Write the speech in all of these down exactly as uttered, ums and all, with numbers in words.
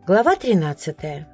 Глава тринадцатая.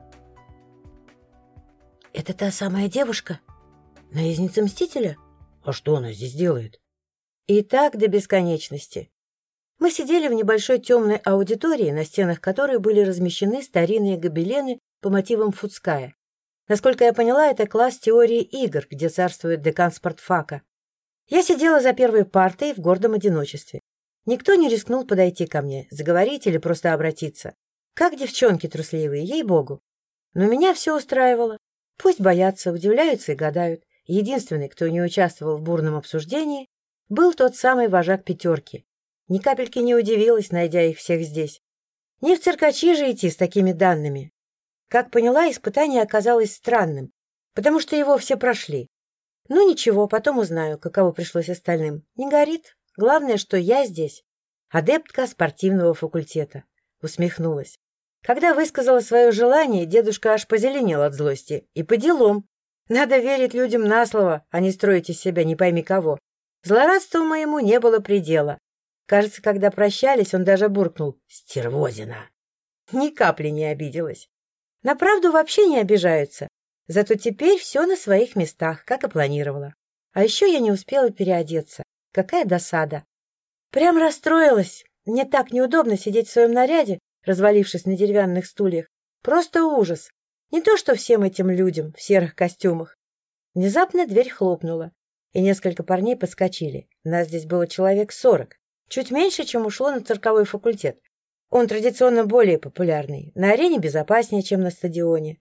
Это та самая девушка? Наездница Мстителя? А что она здесь делает? И так до бесконечности. Мы сидели в небольшой темной аудитории, на стенах которой были размещены старинные гобелены по мотивам Фуцкая. Насколько я поняла, это класс теории игр, где царствует декан спортфака. Я сидела за первой партой в гордом одиночестве. Никто не рискнул подойти ко мне, заговорить или просто обратиться. Как девчонки трусливые, ей-богу. Но меня все устраивало. Пусть боятся, удивляются и гадают. Единственный, кто не участвовал в бурном обсуждении, был тот самый вожак пятерки. Ни капельки не удивилась, найдя их всех здесь. Не в циркачи же идти с такими данными. Как поняла, испытание оказалось странным, потому что его все прошли. Ну ничего, потом узнаю, каково пришлось остальным. Не горит. Главное, что я здесь. Адептка спортивного факультета. Усмехнулась. Когда высказала свое желание, дедушка аж позеленел от злости. И по делам. Надо верить людям на слово, а не строить из себя не пойми кого. Злорадству моему не было предела. Кажется, когда прощались, он даже буркнул: «Стервозина!» Ни капли не обиделась. На правду вообще не обижаются. Зато теперь все на своих местах, как и планировала. А еще я не успела переодеться. Какая досада. Прям расстроилась. Мне так неудобно сидеть в своем наряде, развалившись на деревянных стульях. Просто ужас. Не то что всем этим людям в серых костюмах. Внезапно дверь хлопнула, и несколько парней подскочили. Нас здесь было человек сорок. Чуть меньше, чем ушло на цирковой факультет. Он традиционно более популярный. На арене безопаснее, чем на стадионе.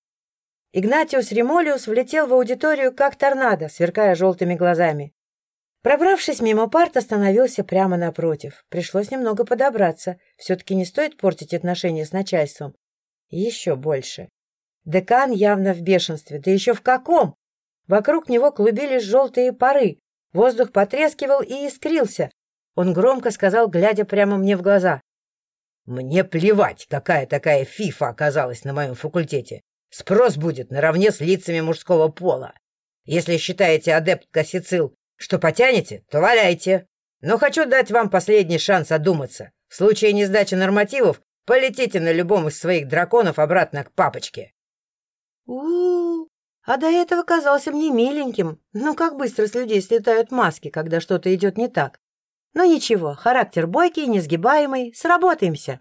Игнатиус Ремолиус влетел в аудиторию как торнадо, сверкая желтыми глазами. Пробравшись мимо парт, остановился прямо напротив. Пришлось немного подобраться. Все-таки не стоит портить отношения с начальством. Еще больше. Декан явно в бешенстве. Да еще в каком! Вокруг него клубились желтые пары. Воздух потрескивал и искрился. Он громко сказал, глядя прямо мне в глаза: «Мне плевать, какая такая фифа оказалась на моем факультете. Спрос будет наравне с лицами мужского пола. Если считаете, адепт Кассицил, что потянете, то валяйте. Но хочу дать вам последний шанс одуматься. В случае несдачи нормативов полетите на любом из своих драконов обратно к папочке». У-у-у, а до этого казался мне миленьким. Ну, как быстро с людей слетают маски, когда что-то идет не так. Но ничего, характер бойкий, несгибаемый, сработаемся.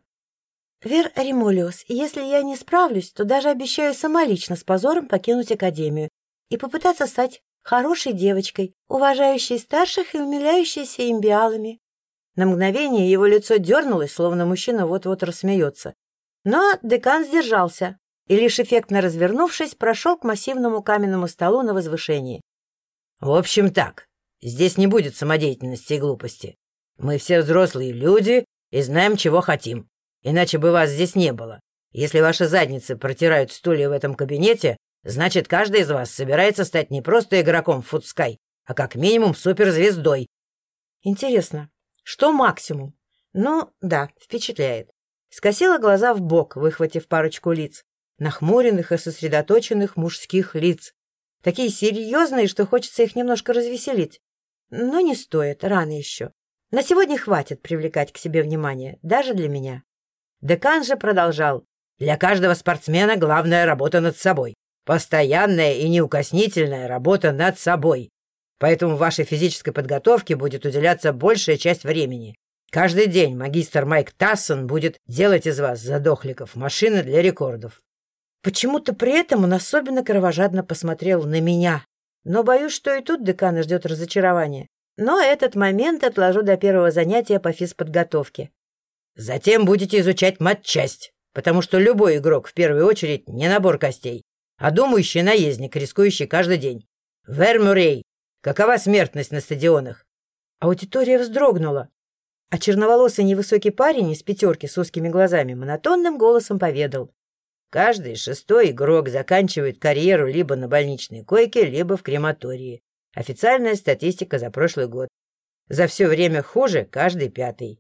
Вер Ремолиус, если я не справлюсь, то даже обещаю самолично с позором покинуть академию и попытаться стать хорошей девочкой, уважающей старших и умиляющейся имбиалами. На мгновение его лицо дернулось, словно мужчина вот-вот рассмеется. Но декан сдержался и, лишь эффектно развернувшись, прошел к массивному каменному столу на возвышении. «В общем так, здесь не будет самодеятельности и глупости. Мы все взрослые люди и знаем, чего хотим. Иначе бы вас здесь не было. Если ваши задницы протирают стулья в этом кабинете, значит, каждый из вас собирается стать не просто игроком в Фуцкай, а как минимум суперзвездой». Интересно, что максимум? Ну, да, впечатляет. Скосила глаза в бок, выхватив парочку лиц. Нахмуренных и сосредоточенных мужских лиц. Такие серьезные, что хочется их немножко развеселить. Но не стоит, рано еще. На сегодня хватит привлекать к себе внимание, даже для меня. Декан же продолжал. «Для каждого спортсмена главная работа над собой. Постоянная и неукоснительная работа над собой. Поэтому в вашей физической подготовке будет уделяться большая часть времени. Каждый день магистр Майк Тассон будет делать из вас, задохликов, машины для рекордов». Почему-то при этом он особенно кровожадно посмотрел на меня. Но боюсь, что и тут декана ждет разочарование. Но этот момент отложу до первого занятия по физподготовке. «Затем будете изучать матчасть, потому что любой игрок в первую очередь не набор костей, а думающий наездник, рискующий каждый день. Вер Мюррей, какова смертность на стадионах?» Аудитория вздрогнула, а черноволосый невысокий парень из пятерки с узкими глазами монотонным голосом поведал: «Каждый шестой игрок заканчивает карьеру либо на больничной койке, либо в крематории. Официальная статистика за прошлый год. За все время хуже каждый пятый».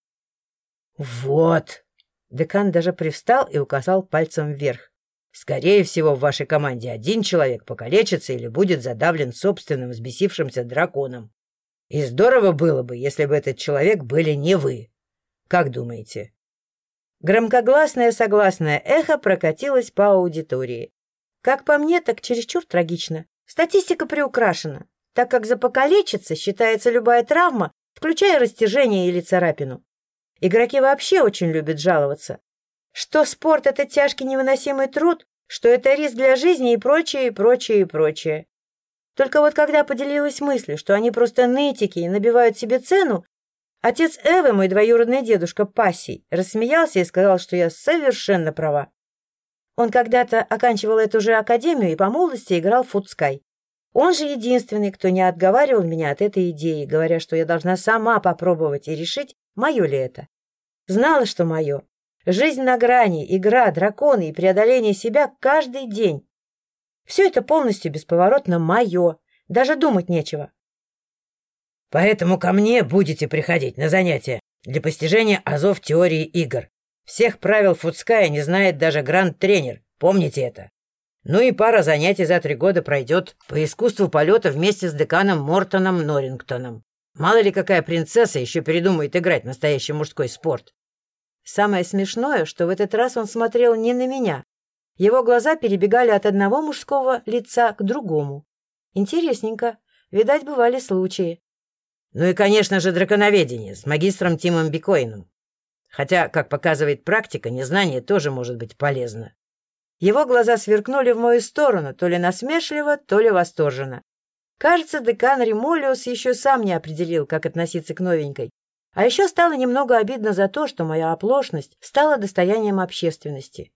«Вот!» Декан даже привстал и указал пальцем вверх. «Скорее всего, в вашей команде один человек покалечится или будет задавлен собственным взбесившимся драконом. И здорово было бы, если бы этот человек были не вы. Как думаете?» Громкогласное согласное эхо прокатилось по аудитории. Как по мне, так чересчур трагично. Статистика приукрашена, так как за покалечиться считается любая травма, включая растяжение или царапину. Игроки вообще очень любят жаловаться. Что спорт — это тяжкий невыносимый труд, что это риск для жизни и прочее, и прочее, и прочее. Только вот когда поделилась мыслью, что они просто нытики и набивают себе цену, отец Эвы, мой двоюродный дедушка Пассий, рассмеялся и сказал, что я совершенно права. Он когда-то оканчивал эту же академию и по молодости играл в футскай. Он же единственный, кто не отговаривал меня от этой идеи, говоря, что я должна сама попробовать и решить, мое ли это. Знала, что мое. Жизнь на грани, игра, драконы и преодоление себя каждый день. Все это полностью бесповоротно мое. Даже думать нечего. Поэтому ко мне будете приходить на занятия для постижения азов теории игр. Всех правил футская не знает даже гранд-тренер. Помните это. Ну и пара занятий за три года пройдет по искусству полета вместе с деканом Мортоном Норрингтоном. Мало ли какая принцесса еще передумает играть в настоящий мужской спорт. Самое смешное, что в этот раз он смотрел не на меня. Его глаза перебегали от одного мужского лица к другому. Интересненько. Видать, бывали случаи. Ну и, конечно же, драконоведение с магистром Тимом Бикоином. Хотя, как показывает практика, незнание тоже может быть полезно. Его глаза сверкнули в мою сторону, то ли насмешливо, то ли восторженно. Кажется, декан Ремолиус еще сам не определил, как относиться к новенькой. А еще стало немного обидно за то, что моя оплошность стала достоянием общественности.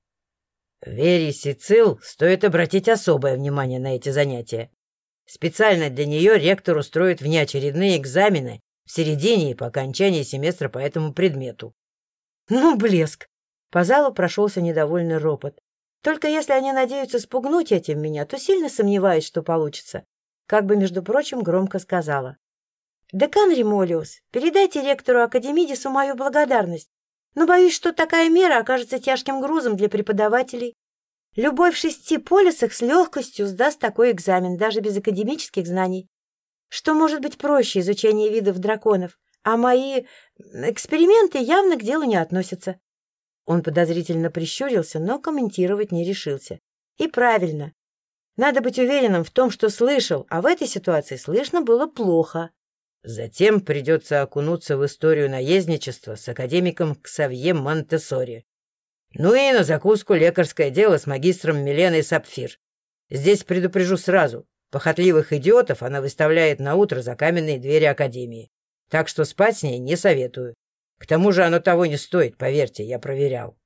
Вере Сицил стоит обратить особое внимание на эти занятия. Специально для нее ректор устроит внеочередные экзамены в середине и по окончании семестра по этому предмету. Ну, блеск! По залу прошелся недовольный ропот. Только если они надеются спугнуть этим меня, то сильно сомневаюсь, что получится. Как бы, между прочим, громко сказала. «Декан Ремолиус, передайте ректору Академидису мою благодарность, но боюсь, что такая мера окажется тяжким грузом для преподавателей. Любой в шести полюсах с легкостью сдаст такой экзамен, даже без академических знаний. Что может быть проще изучения видов драконов, а мои эксперименты явно к делу не относятся». Он подозрительно прищурился, но комментировать не решился. И правильно. Надо быть уверенным в том, что слышал, а в этой ситуации слышно было плохо. Затем придется окунуться в историю наездничества с академиком Ксавье Монтессори. Ну и на закуску лекарское дело с магистром Миленой Сапфир. Здесь предупрежу сразу. Похотливых идиотов она выставляет на утро за каменные двери академии. Так что спать с ней не советую. К тому же оно того не стоит, поверьте, я проверял.